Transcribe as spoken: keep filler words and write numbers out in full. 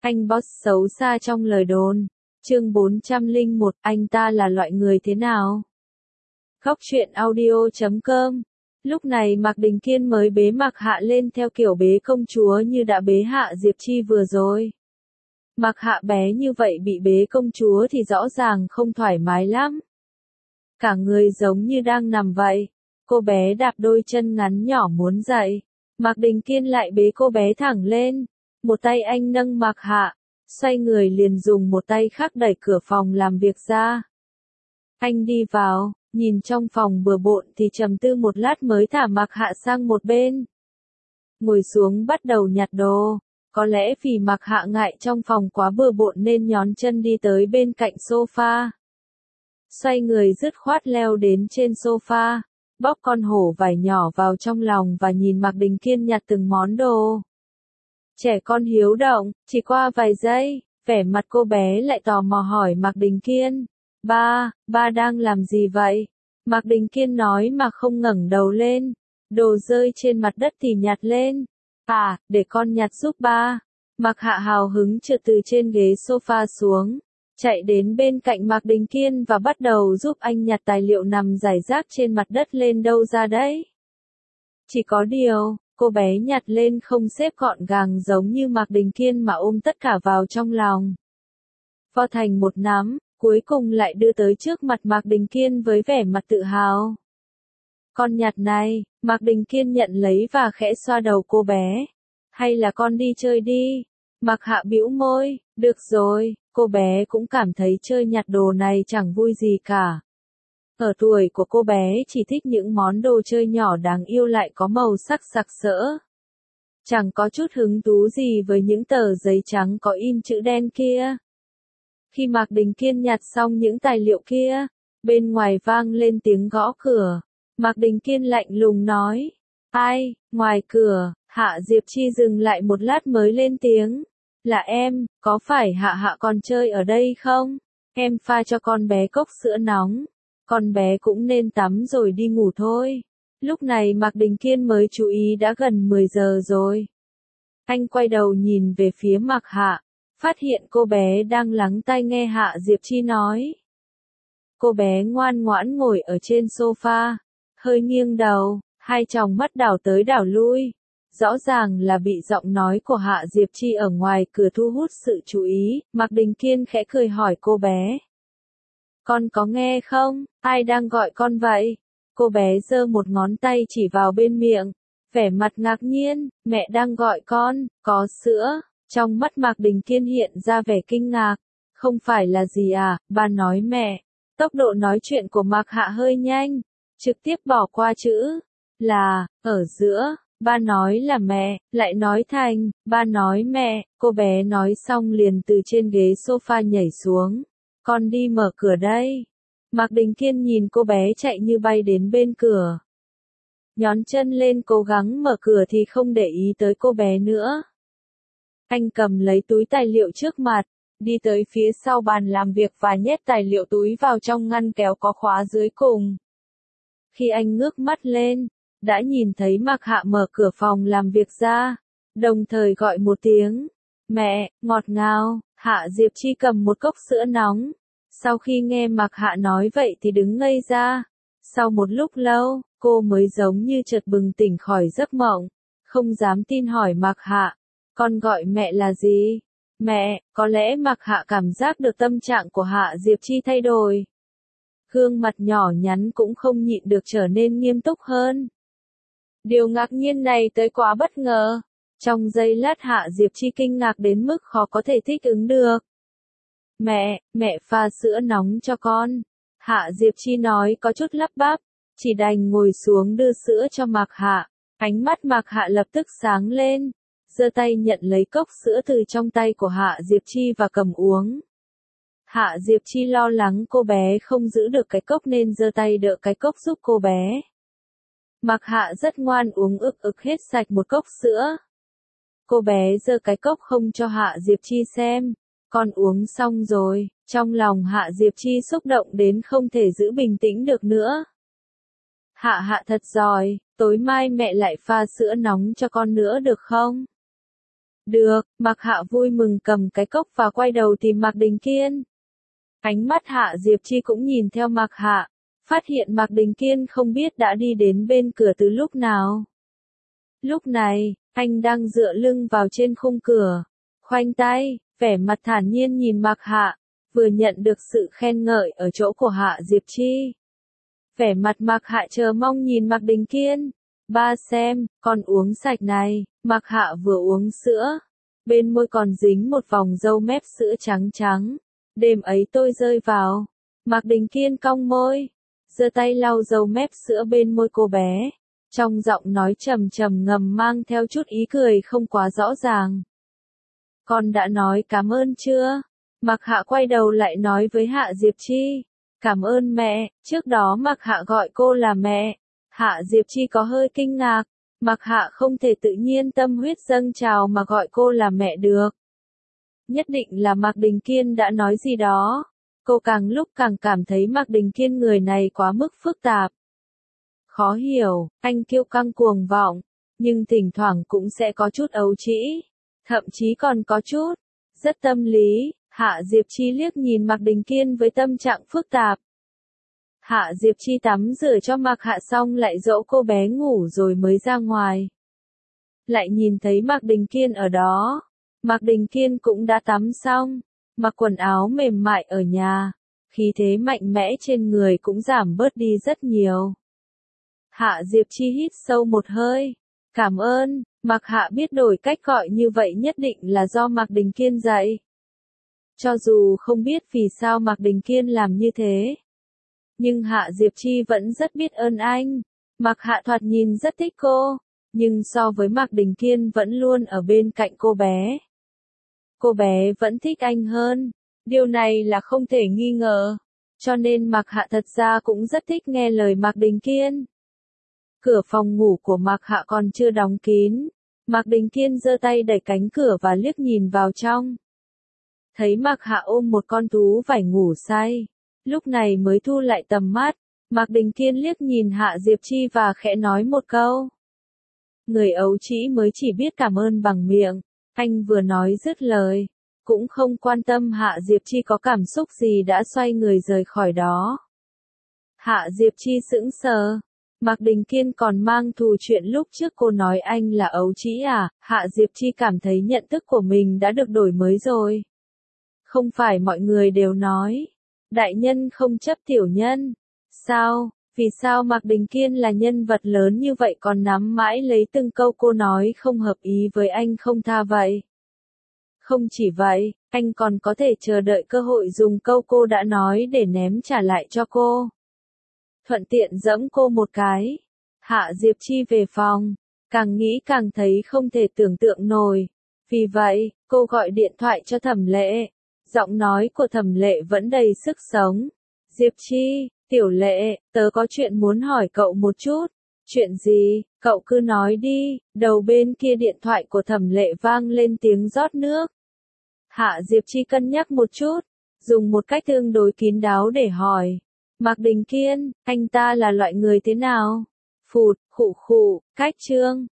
Anh boss xấu xa trong lời đồn. Chương bốn trăm lẻ một, anh ta là loại người thế nào? Góc truyện audio chấm com. Lúc này Mạc Đình Kiên mới bế Mạc Hạ lên theo kiểu bế công chúa như đã bế Hạ Diệp Chi vừa rồi. Mạc Hạ bé như vậy bị bế công chúa thì rõ ràng không thoải mái lắm. Cả người giống như đang nằm vậy. Cô bé đạp đôi chân ngắn nhỏ muốn dậy. Mạc Đình Kiên lại bế cô bé thẳng lên. Một tay anh nâng Mạc Hạ, xoay người liền dùng một tay khác đẩy cửa phòng làm việc ra. Anh đi vào, nhìn trong phòng bừa bộn thì trầm tư một lát mới thả Mạc Hạ sang một bên. Ngồi xuống bắt đầu nhặt đồ. Có lẽ vì Mạc Hạ ngại trong phòng quá bừa bộn nên nhón chân đi tới bên cạnh sofa. Xoay người dứt khoát leo đến trên sofa, bóp con hổ vải nhỏ vào trong lòng và nhìn Mạc Đình Kiên nhặt từng món đồ. Trẻ con hiếu động, chỉ qua vài giây, vẻ mặt cô bé lại tò mò hỏi Mạc Đình Kiên. Ba, ba đang làm gì vậy? Mạc Đình Kiên nói mà không ngẩng đầu lên. Đồ rơi trên mặt đất thì nhặt lên. À, để con nhặt giúp ba. Mạc Hạ hào hứng trượt từ trên ghế sofa xuống, chạy đến bên cạnh Mạc Đình Kiên và bắt đầu giúp anh nhặt tài liệu nằm rải rác trên mặt đất lên đâu ra đấy. Chỉ có điều, cô bé nhặt lên không xếp gọn gàng giống như Mạc Đình Kiên mà ôm tất cả vào trong lòng. Vo thành một nắm, cuối cùng lại đưa tới trước mặt Mạc Đình Kiên với vẻ mặt tự hào. Con nhặt này, Mạc Đình Kiên nhận lấy và khẽ xoa đầu cô bé. Hay là con đi chơi đi? Mạc Hạ bĩu môi, được rồi, cô bé cũng cảm thấy chơi nhặt đồ này chẳng vui gì cả. Ở tuổi của cô bé chỉ thích những món đồ chơi nhỏ đáng yêu lại có màu sắc sặc sỡ. Chẳng có chút hứng thú gì với những tờ giấy trắng có in chữ đen kia. Khi Mạc Đình Kiên nhặt xong những tài liệu kia, bên ngoài vang lên tiếng gõ cửa. Mạc Đình Kiên lạnh lùng nói, ai, ngoài cửa. Hạ Diệp Chi dừng lại một lát mới lên tiếng, là em, có phải Hạ Hạ còn chơi ở đây không? Em pha cho con bé cốc sữa nóng, con bé cũng nên tắm rồi đi ngủ thôi. Lúc này Mạc Đình Kiên mới chú ý đã gần mười giờ rồi. Anh quay đầu nhìn về phía Mạc Hạ, phát hiện cô bé đang lắng tai nghe Hạ Diệp Chi nói. Cô bé ngoan ngoãn ngồi ở trên sofa, hơi nghiêng đầu, hai tròng mắt đảo tới đảo lui. Rõ ràng là bị giọng nói của Hạ Diệp Chi ở ngoài cửa thu hút sự chú ý. Mạc Đình Kiên khẽ cười hỏi cô bé. Con có nghe không? Ai đang gọi con vậy? Cô bé giơ một ngón tay chỉ vào bên miệng, vẻ mặt ngạc nhiên, mẹ đang gọi con, có sữa. Trong mắt Mạc Đình Kiên hiện ra vẻ kinh ngạc. Không phải là gì à, ba nói mẹ. Tốc độ nói chuyện của Mạc Hạ hơi nhanh, trực tiếp bỏ qua chữ là, ở giữa. Ba nói là mẹ, lại nói thành, ba nói mẹ, cô bé nói xong liền từ trên ghế sofa nhảy xuống. Con đi mở cửa đây. Mạc Đình Kiên nhìn cô bé chạy như bay đến bên cửa. Nhón chân lên cố gắng mở cửa thì không để ý tới cô bé nữa. Anh cầm lấy túi tài liệu trước mặt, đi tới phía sau bàn làm việc và nhét tài liệu túi vào trong ngăn kéo có khóa dưới cùng. Khi anh ngước mắt lên, đã nhìn thấy Mạc Hạ mở cửa phòng làm việc ra, đồng thời gọi một tiếng, mẹ, ngọt ngào. Hạ Diệp Chi cầm một cốc sữa nóng, sau khi nghe Mạc Hạ nói vậy thì đứng ngây ra, sau một lúc lâu, cô mới giống như chợt bừng tỉnh khỏi giấc mộng, không dám tin hỏi Mạc Hạ, con gọi mẹ là gì? Mẹ, có lẽ Mạc Hạ cảm giác được tâm trạng của Hạ Diệp Chi thay đổi. Gương mặt nhỏ nhắn cũng không nhịn được trở nên nghiêm túc hơn. Điều ngạc nhiên này tới quá bất ngờ. Trong giây lát Hạ Diệp Chi kinh ngạc đến mức khó có thể thích ứng được. Mẹ, mẹ pha sữa nóng cho con. Hạ Diệp Chi nói có chút lắp bắp, chỉ đành ngồi xuống đưa sữa cho Mạc Hạ. Ánh mắt Mạc Hạ lập tức sáng lên, giơ tay nhận lấy cốc sữa từ trong tay của Hạ Diệp Chi và cầm uống. Hạ Diệp Chi lo lắng cô bé không giữ được cái cốc nên giơ tay đỡ cái cốc giúp cô bé. Mạc Hạ rất ngoan uống ực ực hết sạch một cốc sữa. Cô bé giơ cái cốc không cho Hạ Diệp Chi xem. Con uống xong rồi, trong lòng Hạ Diệp Chi xúc động đến không thể giữ bình tĩnh được nữa. Hạ Hạ thật giỏi, tối mai mẹ lại pha sữa nóng cho con nữa được không? Được, Mạc Hạ vui mừng cầm cái cốc và quay đầu tìm Mạc Đình Kiên. Ánh mắt Hạ Diệp Chi cũng nhìn theo Mạc Hạ, phát hiện Mạc Đình Kiên không biết đã đi đến bên cửa từ lúc nào. Lúc này, anh đang dựa lưng vào trên khung cửa, khoanh tay, vẻ mặt thản nhiên nhìn Mạc Hạ, vừa nhận được sự khen ngợi ở chỗ của Hạ Diệp Chi. Vẻ mặt Mạc Hạ chờ mong nhìn Mạc Đình Kiên. Ba xem, con uống sạch này. Mạc Hạ vừa uống sữa, bên môi còn dính một vòng râu mép sữa trắng trắng. Đêm ấy tôi rơi vào. Mạc Đình Kiên cong môi, giơ tay lau râu mép sữa bên môi cô bé. Trong giọng nói trầm trầm ngầm mang theo chút ý cười không quá rõ ràng. Con đã nói cảm ơn chưa? Mạc Hạ quay đầu lại nói với Hạ Diệp Chi. Cảm ơn mẹ, trước đó Mạc Hạ gọi cô là mẹ. Hạ Diệp Chi có hơi kinh ngạc. Mạc Hạ không thể tự nhiên tâm huyết dâng trào mà gọi cô là mẹ được. Nhất định là Mạc Đình Kiên đã nói gì đó. Cô càng lúc càng cảm thấy Mạc Đình Kiên người này quá mức phức tạp. Khó hiểu, anh kiêu căng cuồng vọng, nhưng thỉnh thoảng cũng sẽ có chút ấu trĩ, thậm chí còn có chút rất tâm lý. Hạ Diệp Chi liếc nhìn Mạc Đình Kiên với tâm trạng phức tạp. Hạ Diệp Chi tắm rửa cho Mạc Hạ xong lại dỗ cô bé ngủ rồi mới ra ngoài. Lại nhìn thấy Mạc Đình Kiên ở đó. Mạc Đình Kiên cũng đã tắm xong, mặc quần áo mềm mại ở nhà, khí thế mạnh mẽ trên người cũng giảm bớt đi rất nhiều. Hạ Diệp Chi hít sâu một hơi. Cảm ơn, Mạc Hạ biết đổi cách gọi như vậy nhất định là do Mạc Đình Kiên dạy. Cho dù không biết vì sao Mạc Đình Kiên làm như thế, nhưng Hạ Diệp Chi vẫn rất biết ơn anh. Mạc Hạ thoạt nhìn rất thích cô, nhưng so với Mạc Đình Kiên vẫn luôn ở bên cạnh cô bé. Cô bé vẫn thích anh hơn, điều này là không thể nghi ngờ. Cho nên Mạc Hạ thật ra cũng rất thích nghe lời Mạc Đình Kiên. Cửa phòng ngủ của Mạc Hạ còn chưa đóng kín. Mạc Đình Kiên giơ tay đẩy cánh cửa và liếc nhìn vào trong. Thấy Mạc Hạ ôm một con thú vảy ngủ say. Lúc này mới thu lại tầm mắt. Mạc Đình Kiên liếc nhìn Hạ Diệp Chi và khẽ nói một câu. Người ấu trĩ mới chỉ biết cảm ơn bằng miệng. Anh vừa nói dứt lời, cũng không quan tâm Hạ Diệp Chi có cảm xúc gì đã xoay người rời khỏi đó. Hạ Diệp Chi sững sờ. Mạc Đình Kiên còn mang thù chuyện lúc trước cô nói anh là ấu trĩ à? Hạ Diệp Chi cảm thấy nhận thức của mình đã được đổi mới rồi. Không phải mọi người đều nói, đại nhân không chấp tiểu nhân. Sao? Vì sao Mạc Đình Kiên là nhân vật lớn như vậy còn nắm mãi lấy từng câu cô nói không hợp ý với anh không tha vậy? Không chỉ vậy, anh còn có thể chờ đợi cơ hội dùng câu cô đã nói để ném trả lại cho cô. Thuận tiện giẫm cô một cái. Hạ Diệp Chi về phòng, càng nghĩ càng thấy không thể tưởng tượng nổi. Vì vậy, cô gọi điện thoại cho Thẩm Lệ. Giọng nói của Thẩm Lệ vẫn đầy sức sống. Diệp Chi, Tiểu Lệ, tớ có chuyện muốn hỏi cậu một chút. Chuyện gì? Cậu cứ nói đi. Đầu bên kia điện thoại của Thẩm Lệ vang lên tiếng rót nước. Hạ Diệp Chi cân nhắc một chút, dùng một cách tương đối kín đáo để hỏi. Mạc Đình Kiên, anh ta là loại người thế nào? Phụt, khụ khụ, cách trương.